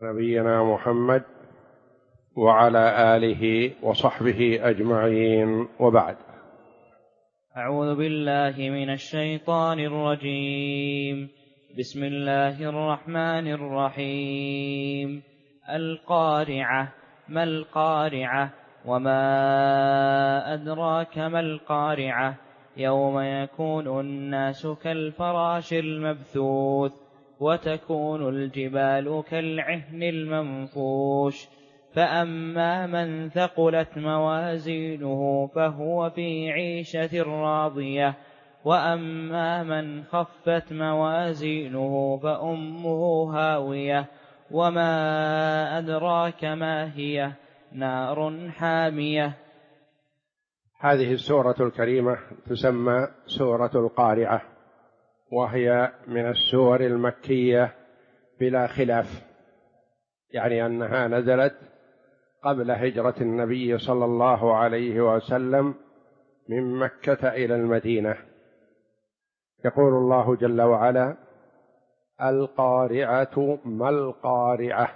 نبينا محمد وعلى آله وصحبه أجمعين، وبعد. أعوذ بالله من الشيطان الرجيم. بسم الله الرحمن الرحيم. القارعة. ما القارعة؟ وما أدراك ما القارعة؟ يوم يكون الناس كالفراش المبثوث وتكون الجبال كالعهن المنفوش، فأما من ثقلت موازينه فهو في عيشة راضية، وأما من خفت موازينه فأمه هاوية، وما أدراك ما هي؟ نار حامية. هذه السورة الكريمة تسمى سورة القارعة، وهي من السور المكية بلا خلاف، يعني أنها نزلت قبل هجرة النبي صلى الله عليه وسلم من مكة إلى المدينة. يقول الله جل وعلا: القارعة ما القارعة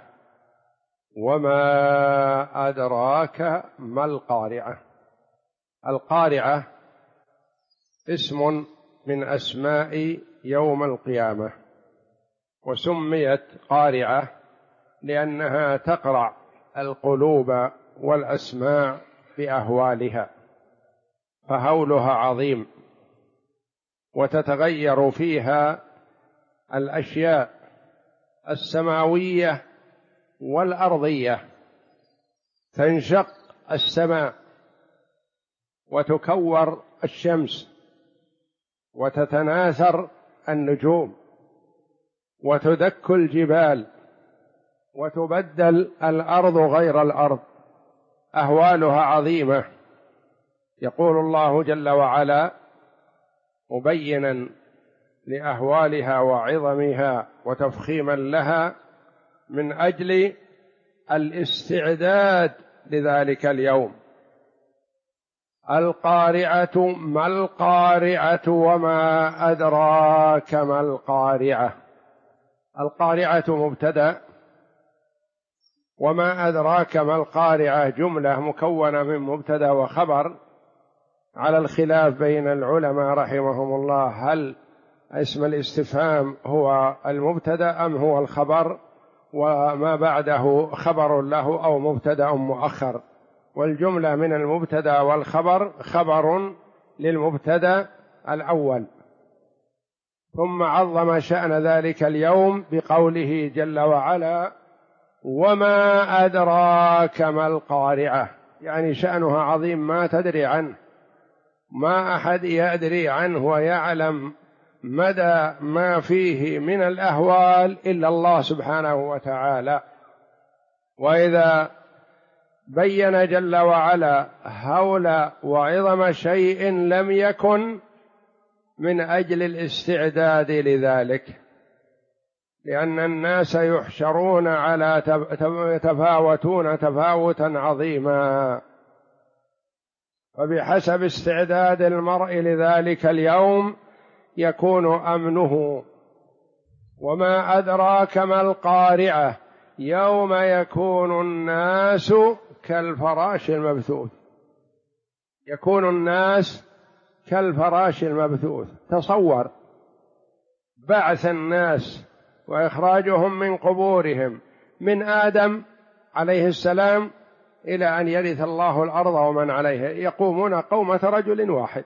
وما أدراك ما القارعة. القارعة اسم من أسماء يوم القيامة، وسميت قارعة لأنها تقرع القلوب والأسماع بأهوالها، فهولها عظيم، وتتغير فيها الأشياء السماوية والأرضية، تنشق السماء وتكور الشمس وتتناثر النجوم وتدك الجبال وتبدل الأرض غير الأرض، أهوالها عظيمة. يقول الله جل وعلا مبينا لأهوالها وعظمها وتفخيما لها من أجل الاستعداد لذلك اليوم: القارعة ما القارعة وما أدراك ما القارعة. القارعة مبتدأ، وما أدراك ما القارعة جملة مكونة من مبتدأ وخبر، على الخلاف بين العلماء رحمهم الله، هل اسم الاستفهام هو المبتدأ أم هو الخبر، وما بعده خبر له أو مبتدأ مؤخر. والجملة من المبتدأ والخبر خبر للمبتدأ الأول. ثم عظم شأن ذلك اليوم بقوله جل وعلا: وما أدراك ما القارعة، يعني شأنها عظيم ما تدري عنه، ما أحد يدري عنه ويعلم مدى ما فيه من الأهوال إلا الله سبحانه وتعالى. وإذا بين جل وعلا هول وعظم شيء لم يكن من أجل الاستعداد لذلك، لأن الناس يحشرون على يتفاوتون تفاوتا عظيما، فبحسب استعداد المرء لذلك اليوم يكون أمنه. وما أدراك ما القارعة يوم يكون الناس كالفراش المبثوث. يكون الناس كالفراش المبثوث. تصور بعث الناس وإخراجهم من قبورهم من آدم عليه السلام إلى أن يرث الله الأرض ومن عليها، يقومون قومة رجل واحد،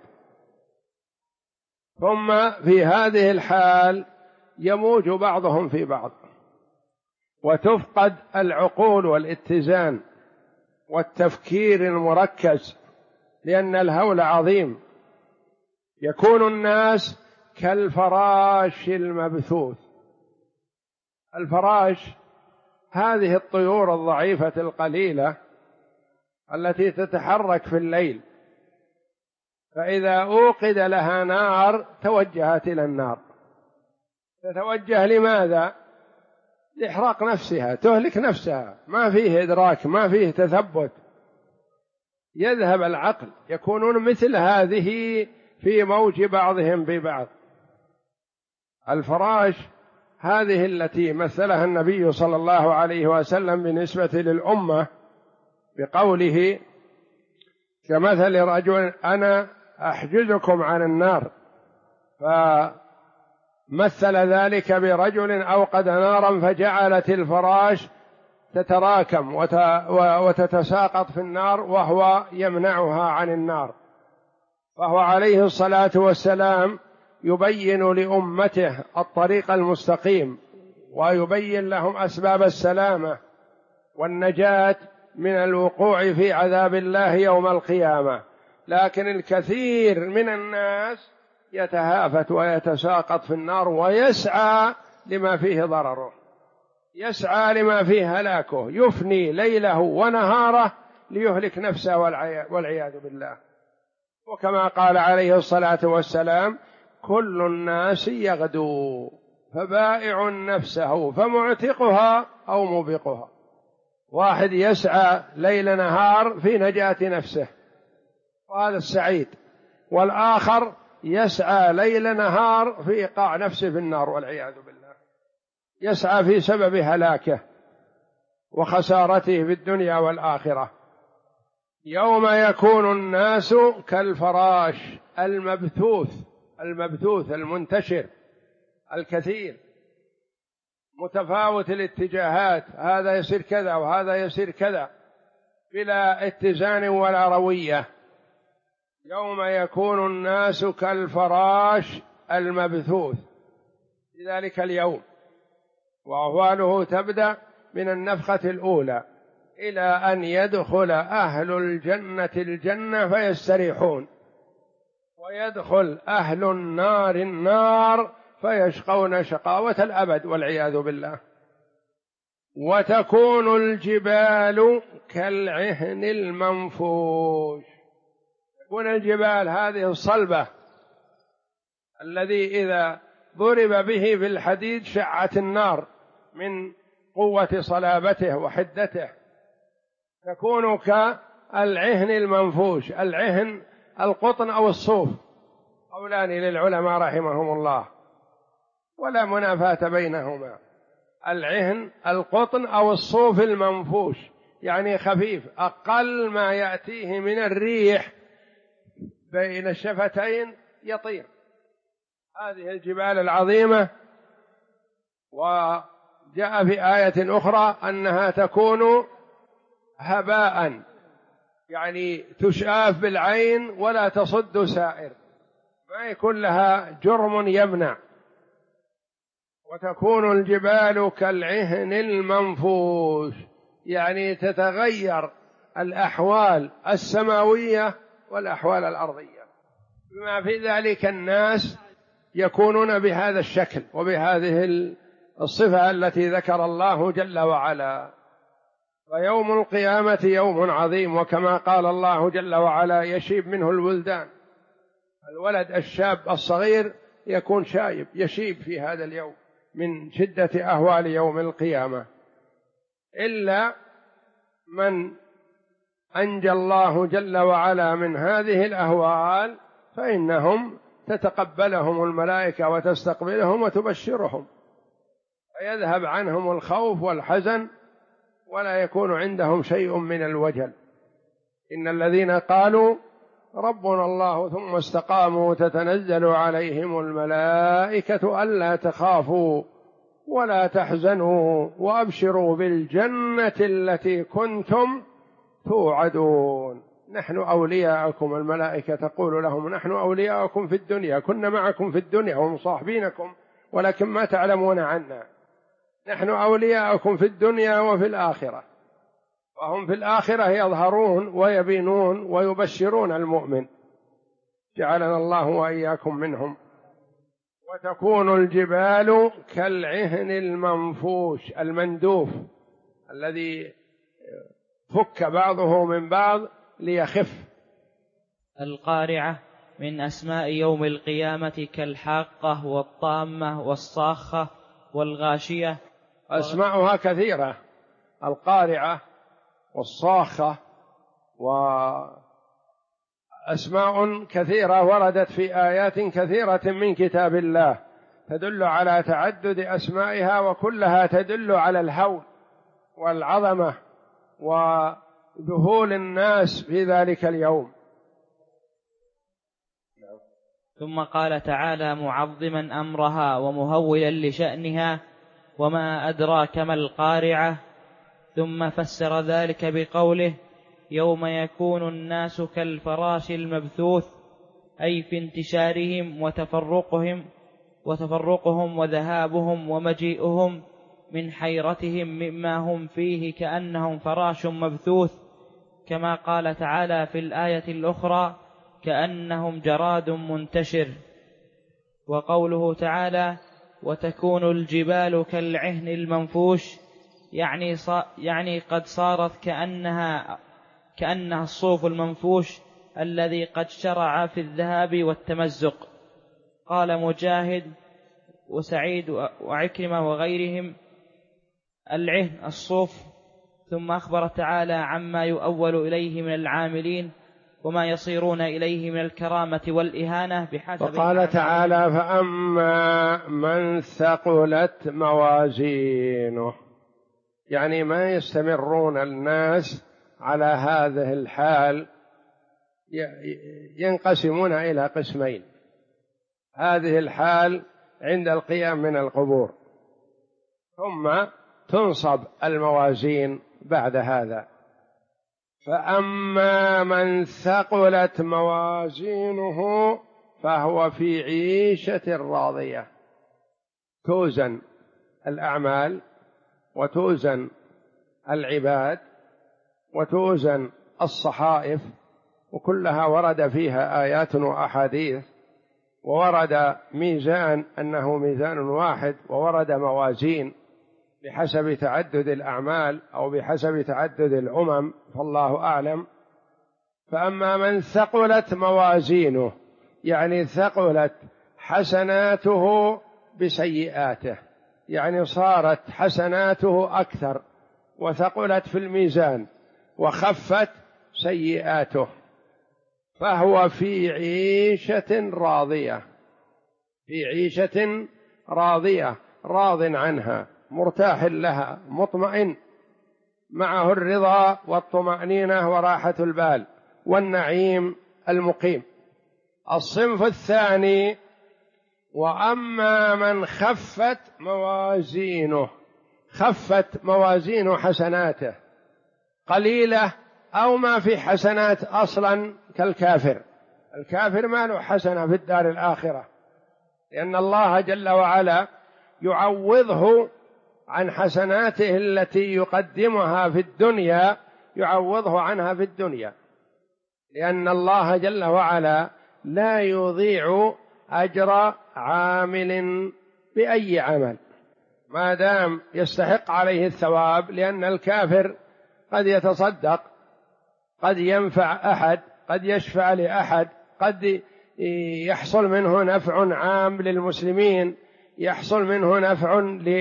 ثم في هذه الحال يموج بعضهم في بعض، وتفقد العقول والاتزان والتفكير المركز، لأن الهول عظيم. يكون الناس كالفراش المبثوث. الفراش هذه الطيور الضعيفة القليلة التي تتحرك في الليل، فإذا أوقد لها نار توجهت إلى النار. تتوجه لماذا؟ لإحراق نفسها، تهلك نفسها، ما فيه إدراك، ما فيه تثبت، يذهب العقل. يكونون مثل هذه في موج بعضهم ببعض. الفراش هذه التي مثلها النبي صلى الله عليه وسلم بالنسبة للأمة بقوله كمثل رجل أنا أحجزكم عن النار، فمثل ذلك برجل أوقد نارا فجعلت الفراش تتراكم وتتساقط في النار وهو يمنعها عن النار. فهو عليه الصلاة والسلام يبين لأمته الطريق المستقيم ويبين لهم أسباب السلامة والنجاة من الوقوع في عذاب الله يوم القيامة. لكن الكثير من الناس يتهافت ويتساقط في النار ويسعى لما فيه ضرره، يسعى لما فيه هلاكه، يفني ليله ونهاره ليهلك نفسه والعياذ بالله. وكما قال عليه الصلاة والسلام كل الناس يغدو فبائع نفسه فمعتقها أو موبقها. واحد يسعى ليل نهار في نجاة نفسه وهذا السعيد، والآخر يسعى ليل نهار في إيقاع نفسه في النار والعياذ بالله، يسعى في سبب هلاكه وخسارته في الدنيا والآخرة. يوم يكون الناس كالفراش المبثوث المنتشر الكثير متفاوت الاتجاهات، هذا يصير كذا وهذا يصير كذا بلا اتزان ولا روية. يوم يكون الناس كالفراش المبثوث في ذلك اليوم، وأهواله تبدأ من النفخة الأولى إلى أن يدخل أهل الجنة الجنة فيستريحون، ويدخل أهل النار النار فيشقون شقاوة الأبد والعياذ بالله. وتكون الجبال كالعهن المنفوش، تكون الجبال هذه الصلبة الذي إذا ضرب به في الحديد شعت النار من قوة صلابته وحدته، تكون كالعهن المنفوش. العهن القطن أو الصوف، قولان للعلماء رحمهم الله ولا منافاة بينهما. العهن القطن أو الصوف المنفوش يعني خفيف، أقل ما يأتيه من الريح بين الشفتين يطير. هذه الجبال العظيمة. وجاء في آية أخرى أنها تكون هباء، يعني تشاف بالعين ولا تصد سائر، ما يكون لها جرم يمنع. وتكون الجبال كالعهن المنفوش، يعني تتغير الأحوال السماوية والأحوال الأرضية، بما في ذلك الناس يكونون بهذا الشكل وبهذه الصفة التي ذكر الله جل وعلا. ويوم القيامة يوم عظيم، وكما قال الله جل وعلا يشيب منه الولدان، الولد الشاب الصغير يكون شايب يشيب في هذا اليوم من شدة أهوال يوم القيامة، إلا من أنجى الله جل وعلا من هذه الأهوال فإنهم تتقبلهم الملائكة وتستقبلهم وتبشرهم، فيذهب عنهم الخوف والحزن ولا يكون عندهم شيء من الوجل. إن الذين قالوا ربنا الله ثم استقاموا تتنزل عليهم الملائكة ألا تخافوا ولا تحزنوا وأبشروا بالجنة التي كنتم توعدون. نحن أولياءكم، الملائكة تقول لهم نحن أولياءكم في الدنيا، كنا معكم في الدنيا ومصاحبينكم ولكن ما تعلمون عنا، نحن أولياءكم في الدنيا وفي الآخرة. وهم في الآخرة يظهرون ويبينون ويبشرون المؤمن، جعلنا الله وإياكم منهم. وتكون الجبال كالعهن المنفوش المندوف الذي فك بعضه من بعض ليخف. القارعة من أسماء يوم القيامة كالحاقة والطامة والصاخة والغاشية. أسماؤها كثيرة، القارعة والصاخة، وأسماء كثيرة وردت في آيات كثيرة من كتاب الله، تدل على تعدد أسمائها، وكلها تدل على الهول والعظمة وذهول الناس في ذلك اليوم. ثم قال تعالى معظما أمرها ومهولا لشأنها: وما أدراك ما القارعة. ثم فسر ذلك بقوله: يوم يكون الناس كالفراش المبثوث، أي في انتشارهم وتفرقهم وذهابهم ومجيئهم من حيرتهم مما هم فيه كأنهم فراش مبثوث، كما قال تعالى في الآية الأخرى: كأنهم جراد منتشر. وقوله تعالى: وتكون الجبال كالعهن المنفوش، يعني قد صارت كأنها الصوف المنفوش الذي قد شرع في الذهاب والتمزق. قال مجاهد وسعيد وعكرمة وغيرهم: العهن الصوف. ثم أخبر تعالى عما يؤول إليه من العاملين وما يصيرون إليه من الكرامة والإهانة بحسب. وقال تعالى: فأما من ثقلت موازينه، يعني ما يستمرون الناس على هذه الحال، ينقسمون إلى قسمين. هذه الحال عند القيام من القبور، ثم تنصب الموازين بعد هذا. فأما من ثقلت موازينه فهو في عيشة راضية. توزن الأعمال وتوزن العباد وتوزن الصحائف، وكلها ورد فيها آيات وأحاديث، وورد ميزان أنه ميزان واحد، وورد موازين بحسب تعدد الأعمال أو بحسب تعدد الأمم، فالله أعلم. فأما من ثقلت موازينه، يعني ثقلت حسناته بسيئاته، يعني صارت حسناته أكثر وثقلت في الميزان وخفت سيئاته، فهو في عيشة راضية، في عيشة راضية، راض عنها، مرتاح لها، مطمئن، معه الرضا والطمأنينة وراحة البال والنعيم المقيم. الصنف الثاني: وأما من خفت موازينه، خفت موازين حسناته، قليلة أو ما في حسنات أصلا، كالكافر. الكافر ما له حسنة في الدار الآخرة، لأن الله جل وعلا يعوضه عن حسناته التي يقدمها في الدنيا، يعوضه عنها في الدنيا، لأن الله جل وعلا لا يضيع أجر عامل بأي عمل ما دام يستحق عليه الثواب. لأن الكافر قد يتصدق، قد ينفع أحد، قد يشفع لأحد، قد يحصل منه نفع عام للمسلمين، يحصل منه نفع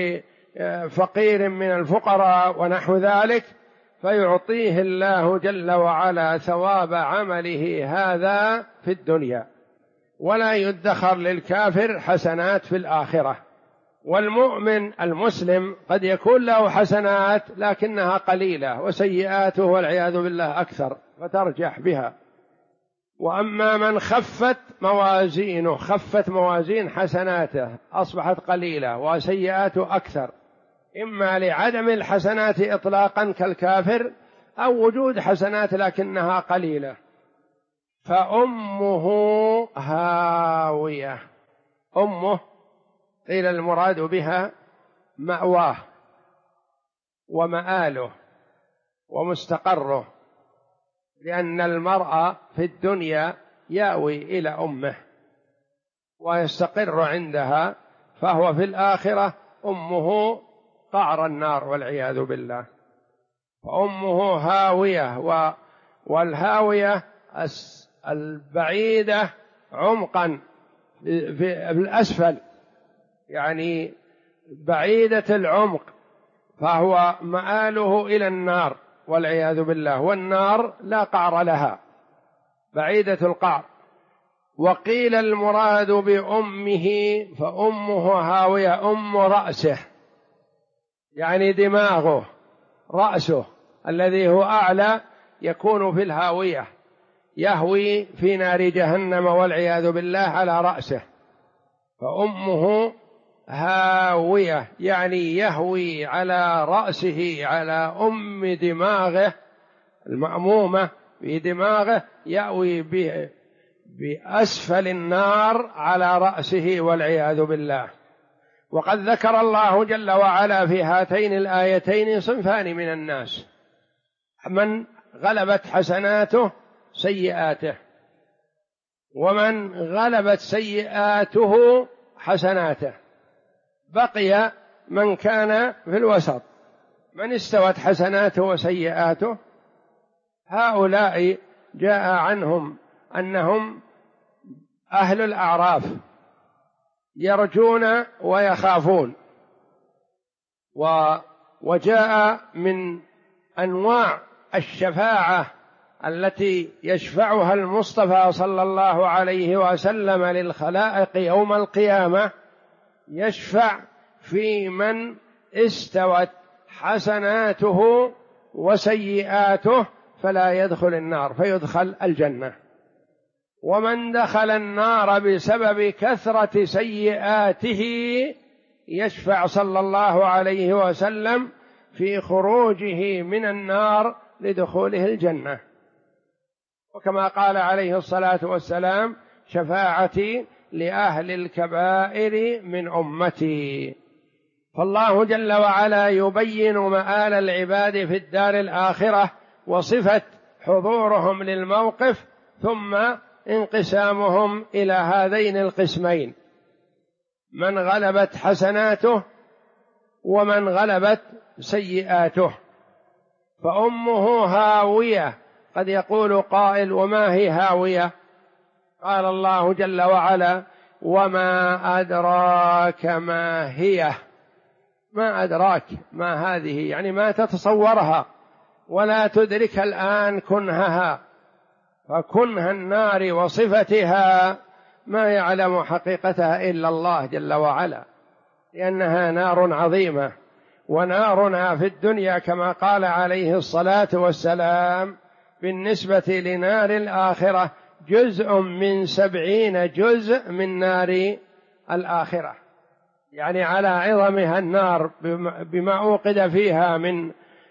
لفقير من الفقراء ونحو ذلك، فيعطيه الله جل وعلا ثواب عمله هذا في الدنيا، ولا يدخر للكافر حسنات في الآخرة. والمؤمن المسلم قد يكون له حسنات لكنها قليلة، وسيئاته والعياذ بالله أكثر، فترجح بها. وأما من خفت موازينه، خفت موازين حسناته، أصبحت قليلة وسيئاته أكثر، إما لعدم الحسنات إطلاقا كالكافر، أو وجود حسنات لكنها قليلة، فأمه هاوية. أمه قيل المراد بها مأواه ومآله ومستقره، لأن المرء في الدنيا يأوي إلى أمه ويستقر عندها، فهو في الآخرة أمه قعر النار والعياذ بالله. فأمه هاوية، والهاوية البعيدة عمقا في الأسفل، يعني بعيدة العمق، فهو مآله إلى النار والعياذ بالله، والنار لا قعر لها، بعيدة القعر. وقيل المراد بأمه فأمه هاوية، أم رأسه يعني دماغه، رأسه الذي هو أعلى يكون في الهاوية، يهوي في نار جهنم والعياذ بالله على رأسه، فأمه هاوية يعني يهوي على رأسه، على أم دماغه المأمومة في دماغه، يأوي بأسفل النار على رأسه والعياذ بالله. وقد ذكر الله جل وعلا في هاتين الآيتين صنفان من الناس: من غلبت حسناته سيئاته، ومن غلبت سيئاته حسناته. بقي من كان في الوسط، من استوت حسناته وسيئاته. هؤلاء جاء عنهم أنهم أهل الأعراف يرجون ويخافون، وجاء من أنواع الشفاعة التي يشفعها المصطفى صلى الله عليه وسلم للخلائق يوم القيامة، يشفع في من استوت حسناته وسيئاته فلا يدخل النار فيدخل الجنة، ومن دخل النار بسبب كثرة سيئاته يشفع صلى الله عليه وسلم في خروجه من النار لدخوله الجنة. وكما قال عليه الصلاة والسلام: شفاعتي لأهل الكبائر من أمتي. فالله جل وعلا يبين مآل العباد في الدار الآخرة وصفة حضورهم للموقف، ثم انقسامهم إلى هذين القسمين: من غلبت حسناته ومن غلبت سيئاته. فأمه هاوية. قد يقول قائل: وما هي هاوية؟ قال الله جل وعلا: وما أدراك ما هي. ما أدراك ما هذه، يعني ما تتصورها ولا تدرك الآن كنهها، فكنه النار وصفتها ما يعلم حقيقتها إلا الله جل وعلا، لأنها نار عظيمة. ونارنا في الدنيا كما قال عليه الصلاة والسلام بالنسبة لنار الآخرة جزء من 70 جزء من نار الآخرة، يعني على عظمها النار بما أوقد فيها من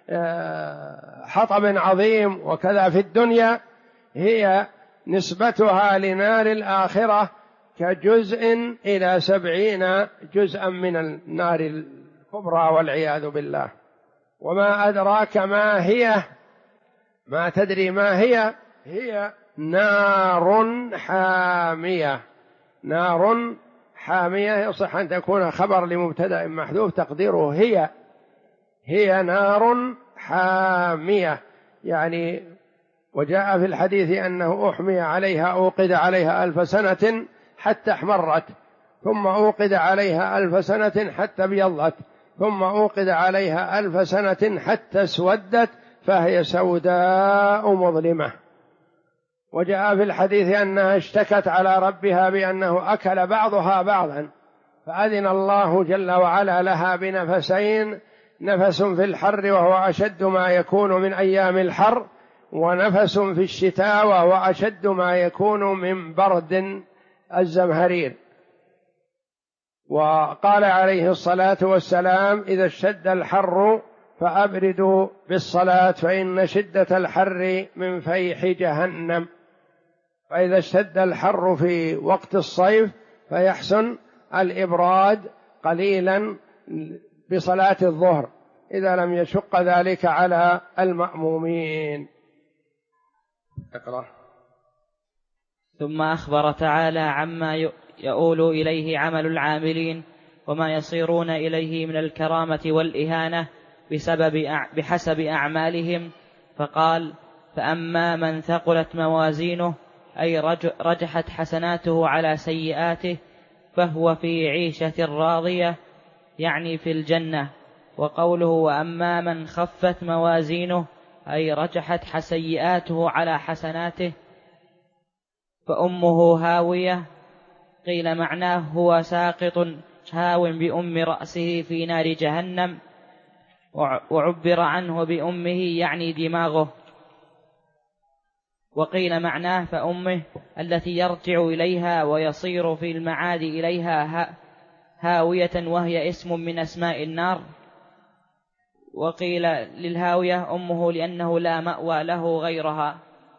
حطب عظيم، وكذا في الدنيا هي نسبتها لنار الآخرة كجزء إلى 70 جزءا من النار الكبرى والعياذ بالله. وما أدراك ما هي، ما تدري ما هي، هي نار حامية. نار حامية يصح أن تكون خبر لمبتدأ محذوف تقديره هي نار حامية، يعني وجاء في الحديث أنه أحمي عليها أوقد عليها 1000 سنة حتى احمرت، ثم أوقد عليها 1000 سنة حتى ابيضت، ثم أوقد عليها 1000 سنة حتى اسودت فهي سوداء مظلمة. وجاء في الحديث أنها اشتكت على ربها بأنه أكل بعضها بعضا، فأذن الله جل وعلا لها بنفسين: نفس في الحر وهو أشد ما يكون من أيام الحر، ونفس في الشتاء وهو أشد ما يكون من برد الزمهرير. وقال عليه الصلاة والسلام: إذا اشتد الحر فأبردوا بالصلاة فإن شدة الحر من فيح جهنم. فإذا اشتد الحر في وقت الصيف فيحسن الإبراد قليلا بصلاة الظهر إذا لم يشق ذلك على المأمومين. اقرأ. ثم أخبر تعالى عما يؤول إليه عمل العاملين وما يصيرون إليه من الكرامة والإهانة بحسب أعمالهم، فقال: فأما من ثقلت موازينه أي رجحت حسناته على سيئاته فهو في عيشة راضية، يعني في الجنة. وقوله: وأما من خفت موازينه أي رجحت سيئاته على حسناته فأمه هاوية. قيل معناه هو ساقط هاو بأم رأسه في نار جهنم، وعبر عنه بأمه يعني دماغه. وقيل معناه فأمه التي يرجع إليها ويصير في المعاد إليها هاوية، وهي اسم من أسماء النار. وقيل للهاوية أمه لأنه لا مأوى له غيرها.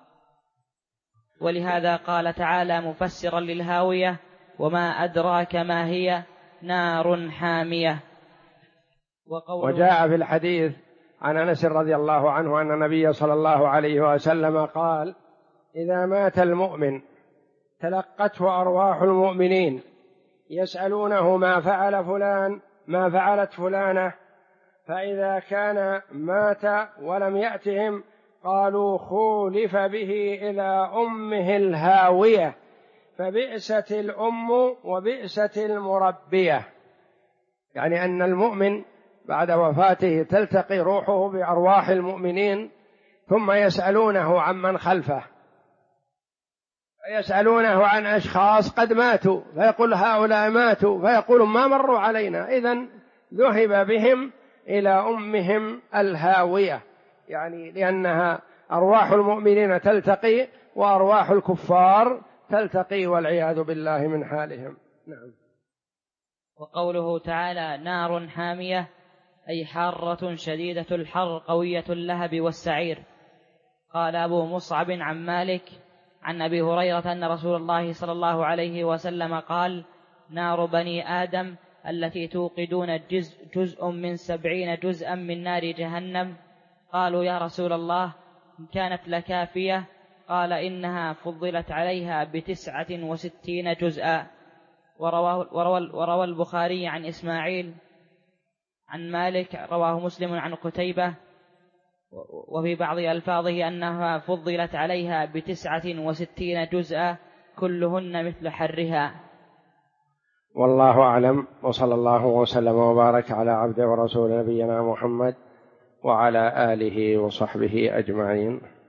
ولهذا قال تعالى مفسرا للهاوية: وما أدراك ما هي، نار حامية. وجاء في الحديث عن أنس رضي الله عنه أن النبي صلى الله عليه وسلم قال: إذا مات المؤمن تلقته أرواح المؤمنين يسألونه ما فعل فلان، ما فعلت فلانة، فإذا كان مات ولم يأتهم قالوا خولف به إلى أمه الهاوية، فبئست الأم وبئست المربية. يعني أن المؤمن بعد وفاته تلتقي روحه بأرواح المؤمنين، ثم يسألونه عمن خلفه، يسألونه عن أشخاص قد ماتوا فيقول هؤلاء ماتوا، فيقول ما مروا علينا، إذن ذهب بهم إلى أمهم الهاوية، يعني لأنها أرواح المؤمنين تلتقي وأرواح الكفار تلتقي والعياذ بالله من حالهم. نعم. وقوله تعالى نار حامية أي حارة شديدة الحر قوية اللهب والسعير. قال أبو مصعب عن مالك عن أبي هريرة أن رسول الله صلى الله عليه وسلم قال: نار بني آدم التي توقدون جزء من 70 جزءا من نار جهنم. قالوا يا رسول الله كانت لكافية؟ قال إنها فضلت عليها ب69 جزءا. وروى البخاري عن إسماعيل عن مالك، رواه مسلم عن قتيبة، وفي بعض ألفاظه أنها فضلت عليها ب69 جزءا كلهن مثل حرها. والله أعلم، وصلى الله وسلم وبارك على عبده ورسول نبينا محمد وعلى آله وصحبه أجمعين.